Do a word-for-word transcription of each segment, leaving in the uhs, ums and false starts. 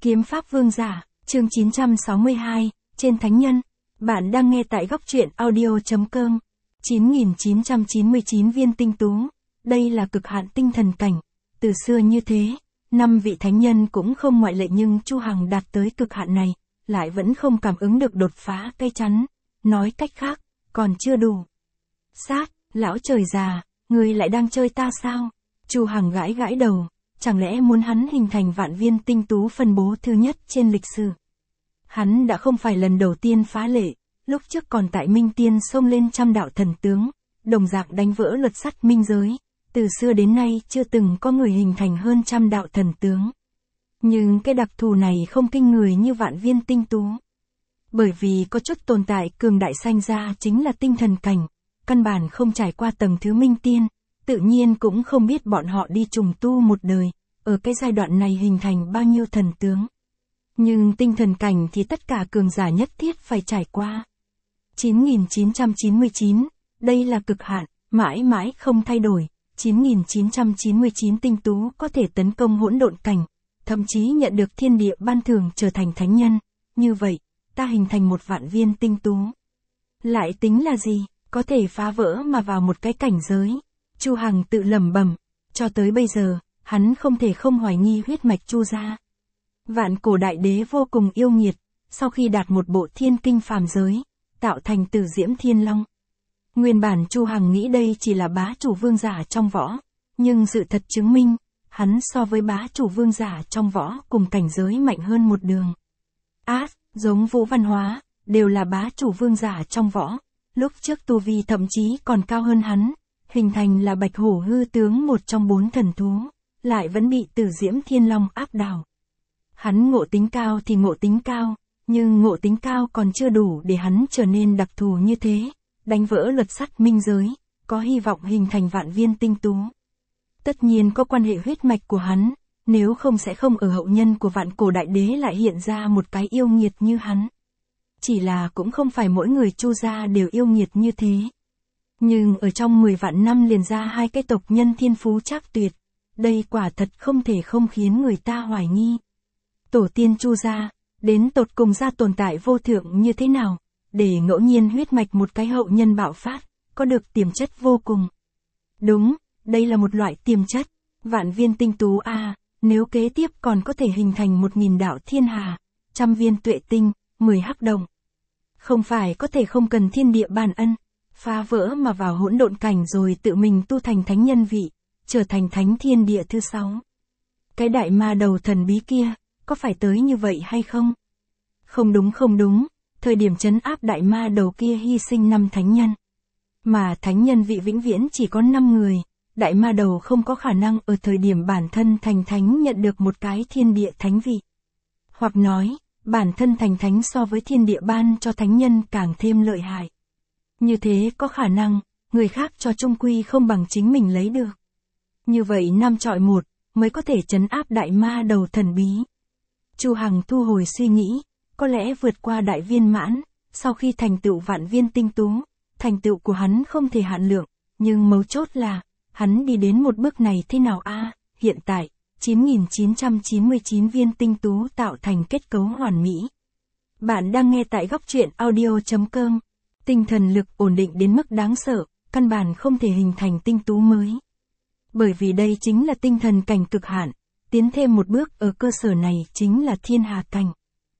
Kiếm Pháp Vương Giả, chương chín trăm sáu mươi hai, trên Thánh Nhân. Bạn đang nghe tại góc truyện audio.com. chín nghìn chín trăm chín mươi chín viên tinh tú. Đây là cực hạn tinh thần cảnh. Từ xưa như thế, năm vị thánh nhân cũng không ngoại lệ, nhưng Chu Hằng đạt tới cực hạn này, lại vẫn không cảm ứng được đột phá cây chắn. Nói cách khác, còn chưa đủ. Sát, lão trời già, ngươi lại đang chơi ta sao? Chu Hằng gãi gãi đầu. Chẳng lẽ muốn hắn hình thành vạn viên tinh tú phân bố thứ nhất trên lịch sử? Hắn đã không phải lần đầu tiên phá lệ, lúc trước còn tại Minh Tiên xông lên trăm đạo thần tướng, đồng dạng đánh vỡ luật sắt minh giới. Từ xưa đến nay chưa từng có người hình thành hơn trăm đạo thần tướng. Nhưng cái đặc thù này không kinh người như vạn viên tinh tú. Bởi vì có chút tồn tại cường đại sanh ra chính là tinh thần cảnh, căn bản không trải qua tầng thứ Minh Tiên. Tự nhiên cũng không biết bọn họ đi trùng tu một đời, ở cái giai đoạn này hình thành bao nhiêu thần tướng. Nhưng tinh thần cảnh thì tất cả cường giả nhất thiết phải trải qua. chín nghìn chín trăm chín mươi chín, đây là cực hạn, mãi mãi không thay đổi. chín nghìn chín trăm chín mươi chín tinh tú có thể tấn công hỗn độn cảnh, thậm chí nhận được thiên địa ban thưởng trở thành thánh nhân. Như vậy, ta hình thành một vạn viên tinh tú. Lại tính là gì, có thể phá vỡ mà vào một cái cảnh giới. Chu Hằng tự lẩm bẩm, cho tới bây giờ, hắn không thể không hoài nghi huyết mạch Chu gia. Vạn cổ đại đế vô cùng yêu nghiệt, sau khi đạt một bộ thiên kinh phàm giới, tạo thành Tử Diễm Thiên Long. Nguyên bản Chu Hằng nghĩ đây chỉ là bá chủ vương giả trong võ, nhưng sự thật chứng minh, hắn so với bá chủ vương giả trong võ cùng cảnh giới mạnh hơn một đường. Át, giống Vũ Văn Hóa, đều là bá chủ vương giả trong võ, lúc trước tu vi thậm chí còn cao hơn hắn. Hình thành là Bạch Hổ hư tướng một trong bốn thần thú, lại vẫn bị Tử Diễm Thiên Long áp đảo. Hắn ngộ tính cao thì ngộ tính cao, nhưng ngộ tính cao còn chưa đủ để hắn trở nên đặc thù như thế, đánh vỡ luật sắt minh giới, có hy vọng hình thành vạn viên tinh tú. Tất nhiên có quan hệ huyết mạch của hắn, nếu không sẽ không ở hậu nhân của vạn cổ đại đế lại hiện ra một cái yêu nghiệt như hắn. Chỉ là cũng không phải mỗi người Chu gia đều yêu nghiệt như thế. Nhưng ở trong mười vạn năm liền ra hai cái tộc nhân thiên phú trác tuyệt, đây quả thật không thể không khiến người ta hoài nghi. Tổ tiên Chu gia, đến tột cùng gia tồn tại vô thượng như thế nào, để ngẫu nhiên huyết mạch một cái hậu nhân bạo phát, có được tiềm chất vô cùng. Đúng, đây là một loại tiềm chất, vạn viên tinh tú a, à, nếu kế tiếp còn có thể hình thành một nghìn đạo thiên hà, trăm viên tuệ tinh, mười hắc đồng. Không phải có thể không cần thiên địa ban ân, phá vỡ mà vào hỗn độn cảnh rồi tự mình tu thành thánh nhân vị, trở thành thánh thiên địa thứ sáu. Cái đại ma đầu thần bí kia, có phải tới như vậy hay không? Không đúng không đúng, thời điểm trấn áp đại ma đầu kia hy sinh năm thánh nhân. Mà thánh nhân vị vĩnh viễn chỉ có năm người, đại ma đầu không có khả năng ở thời điểm bản thân thành thánh nhận được một cái thiên địa thánh vị. Hoặc nói, bản thân thành thánh so với thiên địa ban cho thánh nhân càng thêm lợi hại. Như thế có khả năng, người khác cho trung quy không bằng chính mình lấy được. Như vậy năm chọi một, mới có thể trấn áp đại ma đầu thần bí. Chu Hằng thu hồi suy nghĩ, có lẽ vượt qua đại viên mãn, sau khi thành tựu vạn viên tinh tú, thành tựu của hắn không thể hạn lượng, nhưng mấu chốt là, hắn đi đến một bước này thế nào a? À, hiện tại, chín nghìn chín trăm chín mươi chín viên tinh tú tạo thành kết cấu hoàn mỹ. Bạn đang nghe tại góc truyện audio.com. Tinh thần lực ổn định đến mức đáng sợ, căn bản không thể hình thành tinh tú mới. Bởi vì đây chính là tinh thần cảnh cực hạn, tiến thêm một bước ở cơ sở này chính là thiên hà cảnh.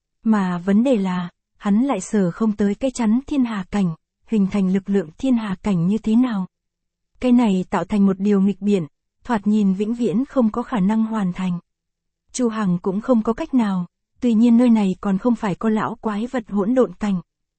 Mà vấn đề là, hắn lại sở không tới cái chắn thiên hà cảnh, hình thành lực lượng thiên hà cảnh như thế nào. Cái này tạo thành một điều nghịch biển, thoạt nhìn vĩnh viễn không có khả năng hoàn thành. Chu Hằng cũng không có cách nào, tuy nhiên nơi này còn không phải có lão quái vật hỗn độn cảnh.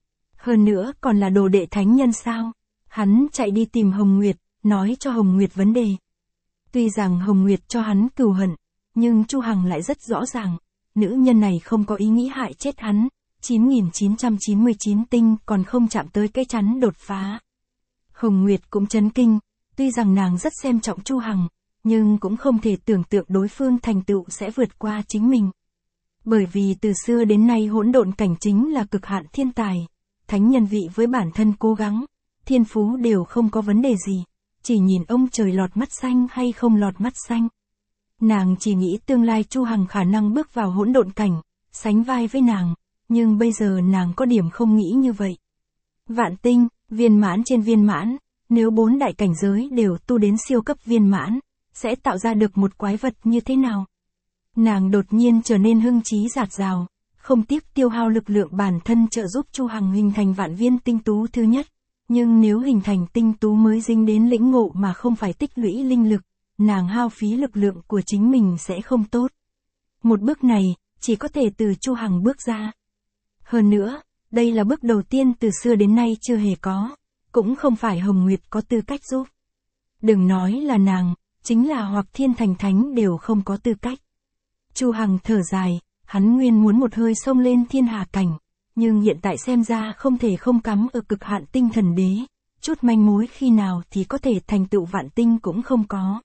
Hơn nữa còn là đồ đệ thánh nhân sao? Hắn chạy đi tìm Hồng Nguyệt, nói cho Hồng Nguyệt vấn đề. Tuy rằng Hồng Nguyệt cho hắn cừu hận, nhưng Chu Hằng lại rất rõ ràng, nữ nhân này không có ý nghĩ hại chết hắn, chín nghìn chín trăm chín mươi chín tinh còn không chạm tới cái chắn đột phá. Hồng Nguyệt cũng chấn kinh, tuy rằng nàng rất xem trọng Chu Hằng, nhưng cũng không thể tưởng tượng đối phương thành tựu sẽ vượt qua chính mình. Bởi vì từ xưa đến nay hỗn độn cảnh chính là cực hạn thiên tài. Thánh nhân vị với bản thân cố gắng, thiên phú đều không có vấn đề gì, chỉ nhìn ông trời lọt mắt xanh hay không lọt mắt xanh. Nàng chỉ nghĩ tương lai Chu Hằng khả năng bước vào hỗn độn cảnh, sánh vai với nàng, nhưng bây giờ nàng có điểm không nghĩ như vậy. Vạn tinh, viên mãn trên viên mãn, nếu bốn đại cảnh giới đều tu đến siêu cấp viên mãn, sẽ tạo ra được một quái vật như thế nào? Nàng đột nhiên trở nên hưng trí dạt dào, không tiếc tiêu hao lực lượng bản thân trợ giúp Chu Hằng hình thành vạn viên tinh tú thứ nhất. Nhưng nếu hình thành tinh tú mới dính đến lĩnh ngộ mà không phải tích lũy linh lực, nàng hao phí lực lượng của chính mình sẽ không tốt. Một bước này, chỉ có thể từ Chu Hằng bước ra. Hơn nữa, đây là bước đầu tiên từ xưa đến nay chưa hề có, cũng không phải Hồng Nguyệt có tư cách giúp. Đừng nói là nàng, chính là Hoặc Thiên Thành Thánh đều không có tư cách. Chu Hằng thở dài, hắn nguyên muốn một hơi xông lên thiên hà cảnh, nhưng hiện tại xem ra không thể không cắm ở cực hạn tinh thần đế, chút manh mối khi nào thì có thể thành tựu vạn tinh cũng không có.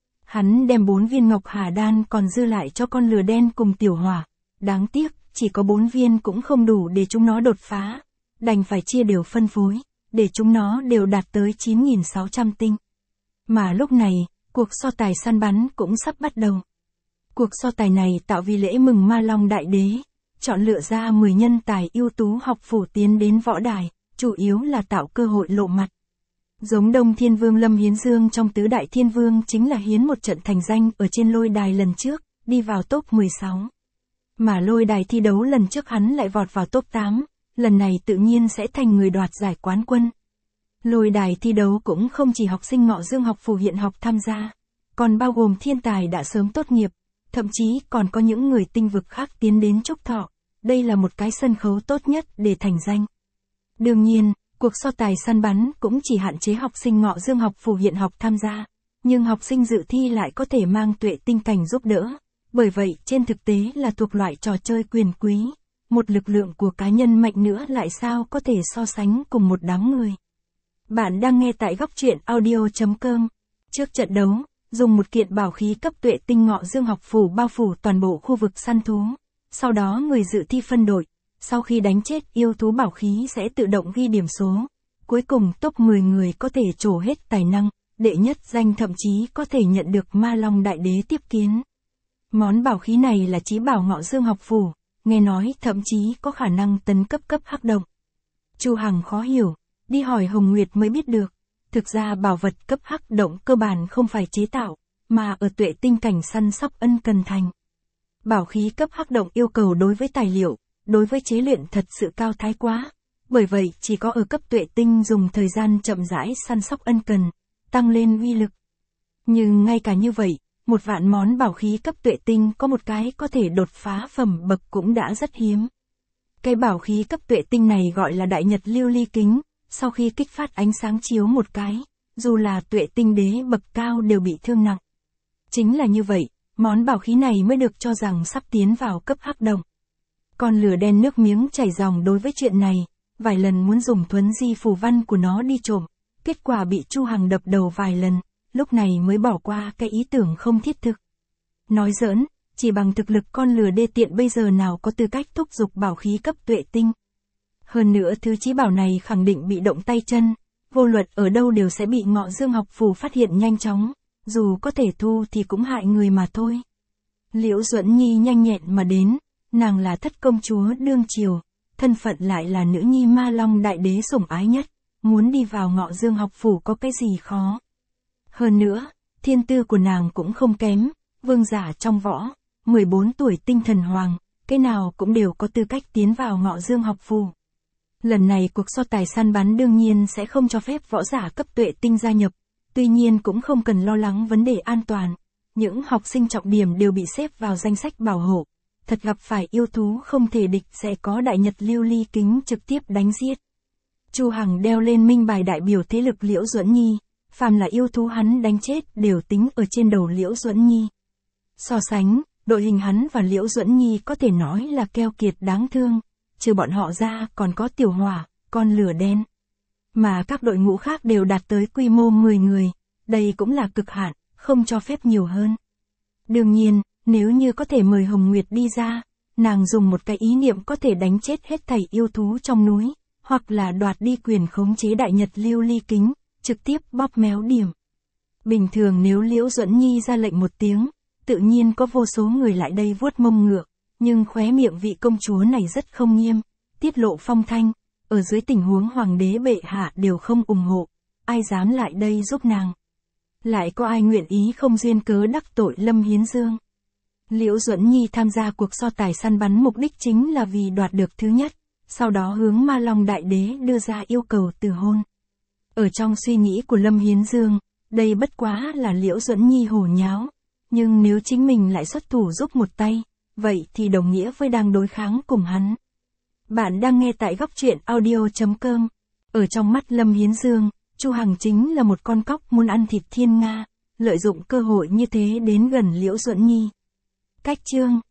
Hắn đem bốn viên ngọc hà đan còn dư lại cho con lừa đen cùng tiểu hỏa, đáng tiếc, chỉ có bốn viên cũng không đủ để chúng nó đột phá, đành phải chia đều phân phối, để chúng nó đều đạt tới chín nghìn sáu trăm tinh. Mà lúc này, cuộc so tài săn bắn cũng sắp bắt đầu. Cuộc so tài này tạo vì lễ mừng Ma Long Đại Đế, chọn lựa ra mười nhân tài ưu tú học phủ tiến đến võ đài, chủ yếu là tạo cơ hội lộ mặt. Giống Đông Thiên Vương Lâm Hiến Dương trong tứ đại thiên vương chính là hiến một trận thành danh ở trên lôi đài lần trước, đi vào top mười sáu. Mà lôi đài thi đấu lần trước hắn lại vọt vào top tám, lần này tự nhiên sẽ thành người đoạt giải quán quân. Lôi đài thi đấu cũng không chỉ học sinh Ngọ Dương học phủ hiện học tham gia, còn bao gồm thiên tài đã sớm tốt nghiệp, thậm chí còn có những người tinh vực khác tiến đến chúc thọ, đây là một cái sân khấu tốt nhất để thành danh. Đương nhiên, cuộc so tài săn bắn cũng chỉ hạn chế học sinh Ngọ Dương học phủ hiện học tham gia, nhưng học sinh dự thi lại có thể mang tuệ tinh cảnh giúp đỡ, bởi vậy trên thực tế là thuộc loại trò chơi quyền quý, một lực lượng của cá nhân mạnh nữa lại sao có thể so sánh cùng một đám người. Bạn đang nghe tại góc truyện audio chấm com. Trước trận đấu, dùng một kiện bảo khí cấp tuệ tinh Ngọ Dương học phủ bao phủ toàn bộ khu vực săn thú. Sau đó người dự thi phân đội, sau khi đánh chết yêu thú bảo khí sẽ tự động ghi điểm số. Cuối cùng top mười người có thể trổ hết tài năng, đệ nhất danh thậm chí có thể nhận được Ma Long Đại Đế tiếp kiến. Món bảo khí này là chí bảo Ngọ Dương học phủ, nghe nói thậm chí có khả năng tấn cấp cấp hắc động. Chu Hằng khó hiểu, đi hỏi Hồng Nguyệt mới biết được. Thực ra bảo vật cấp hắc động cơ bản không phải chế tạo, mà ở tuệ tinh cảnh săn sóc ân cần thành. Bảo khí cấp hắc động yêu cầu đối với tài liệu, đối với chế luyện thật sự cao thái quá. Bởi vậy chỉ có ở cấp tuệ tinh dùng thời gian chậm rãi săn sóc ân cần, tăng lên uy lực. Nhưng ngay cả như vậy, một vạn món bảo khí cấp tuệ tinh có một cái có thể đột phá phẩm bậc cũng đã rất hiếm. Cái bảo khí cấp tuệ tinh này gọi là Đại Nhật Lưu Ly Kính. Sau khi kích phát ánh sáng chiếu một cái, dù là tuệ tinh đế bậc cao đều bị thương nặng. Chính là như vậy, món bảo khí này mới được cho rằng sắp tiến vào cấp hắc động. Con lửa đen nước miếng chảy ròng đối với chuyện này, vài lần muốn dùng thuấn di phù văn của nó đi trộm, kết quả bị Chu Hằng đập đầu vài lần, lúc này mới bỏ qua cái ý tưởng không thiết thực. Nói giỡn, chỉ bằng thực lực con lửa đê tiện bây giờ nào có tư cách thúc giục bảo khí cấp tuệ tinh. Hơn nữa thứ chí bảo này khẳng định bị động tay chân, vô luận ở đâu đều sẽ bị Ngọ Dương học phủ phát hiện nhanh chóng, dù có thể thu thì cũng hại người mà thôi. Liễu Duẫn Nhi nhanh nhẹn mà đến, nàng là thất công chúa đương triều, thân phận lại là nữ nhi Ma Long Đại Đế sủng ái nhất, muốn đi vào Ngọ Dương học phủ có cái gì khó. Hơn nữa, thiên tư của nàng cũng không kém, vương giả trong võ, mười bốn tuổi tinh thần hoàng, cái nào cũng đều có tư cách tiến vào Ngọ Dương học phủ. Lần này cuộc so tài săn bắn đương nhiên sẽ không cho phép võ giả cấp tuệ tinh gia nhập, tuy nhiên cũng không cần lo lắng vấn đề an toàn. Những học sinh trọng điểm đều bị xếp vào danh sách bảo hộ. Thật gặp phải yêu thú không thể địch sẽ có Đại Nhật Lưu Ly Kính trực tiếp đánh giết. Chu Hằng đeo lên minh bài đại biểu thế lực Liễu Duẫn Nhi, phàm là yêu thú hắn đánh chết đều tính ở trên đầu Liễu Duẫn Nhi. So sánh, đội hình hắn và Liễu Duẫn Nhi có thể nói là keo kiệt đáng thương. Trừ bọn họ ra còn có tiểu hỏa, con lửa đen. Mà các đội ngũ khác đều đạt tới quy mô mười người, đây cũng là cực hạn, không cho phép nhiều hơn. Đương nhiên, nếu như có thể mời Hồng Nguyệt đi ra, nàng dùng một cái ý niệm có thể đánh chết hết thảy yêu thú trong núi, hoặc là đoạt đi quyền khống chế Đại Nhật Lưu Ly Kính, trực tiếp bóp méo điểm. Bình thường nếu Liễu Duẫn Nhi ra lệnh một tiếng, tự nhiên có vô số người lại đây vuốt mông ngựa, nhưng khóe miệng vị công chúa này rất không nghiêm, tiết lộ phong thanh, ở dưới tình huống hoàng đế bệ hạ đều không ủng hộ, ai dám lại đây giúp nàng. Lại có ai nguyện ý không duyên cớ đắc tội Lâm Hiến Dương. Liễu Duẫn Nhi tham gia cuộc so tài săn bắn mục đích chính là vì đoạt được thứ nhất, sau đó hướng Ma Long Đại Đế đưa ra yêu cầu từ hôn. Ở trong suy nghĩ của Lâm Hiến Dương, đây bất quá là Liễu Duẫn Nhi hồ nháo, nhưng nếu chính mình lại xuất thủ giúp một tay, vậy thì đồng nghĩa với đang đối kháng cùng hắn. Bạn đang nghe tại góc truyện audio chấm com. Ở trong mắt Lâm Hiến Dương, Chu Hằng chính là một con cóc muốn ăn thịt thiên nga, lợi dụng cơ hội như thế đến gần Liễu Duẫn Nhi. Cách chương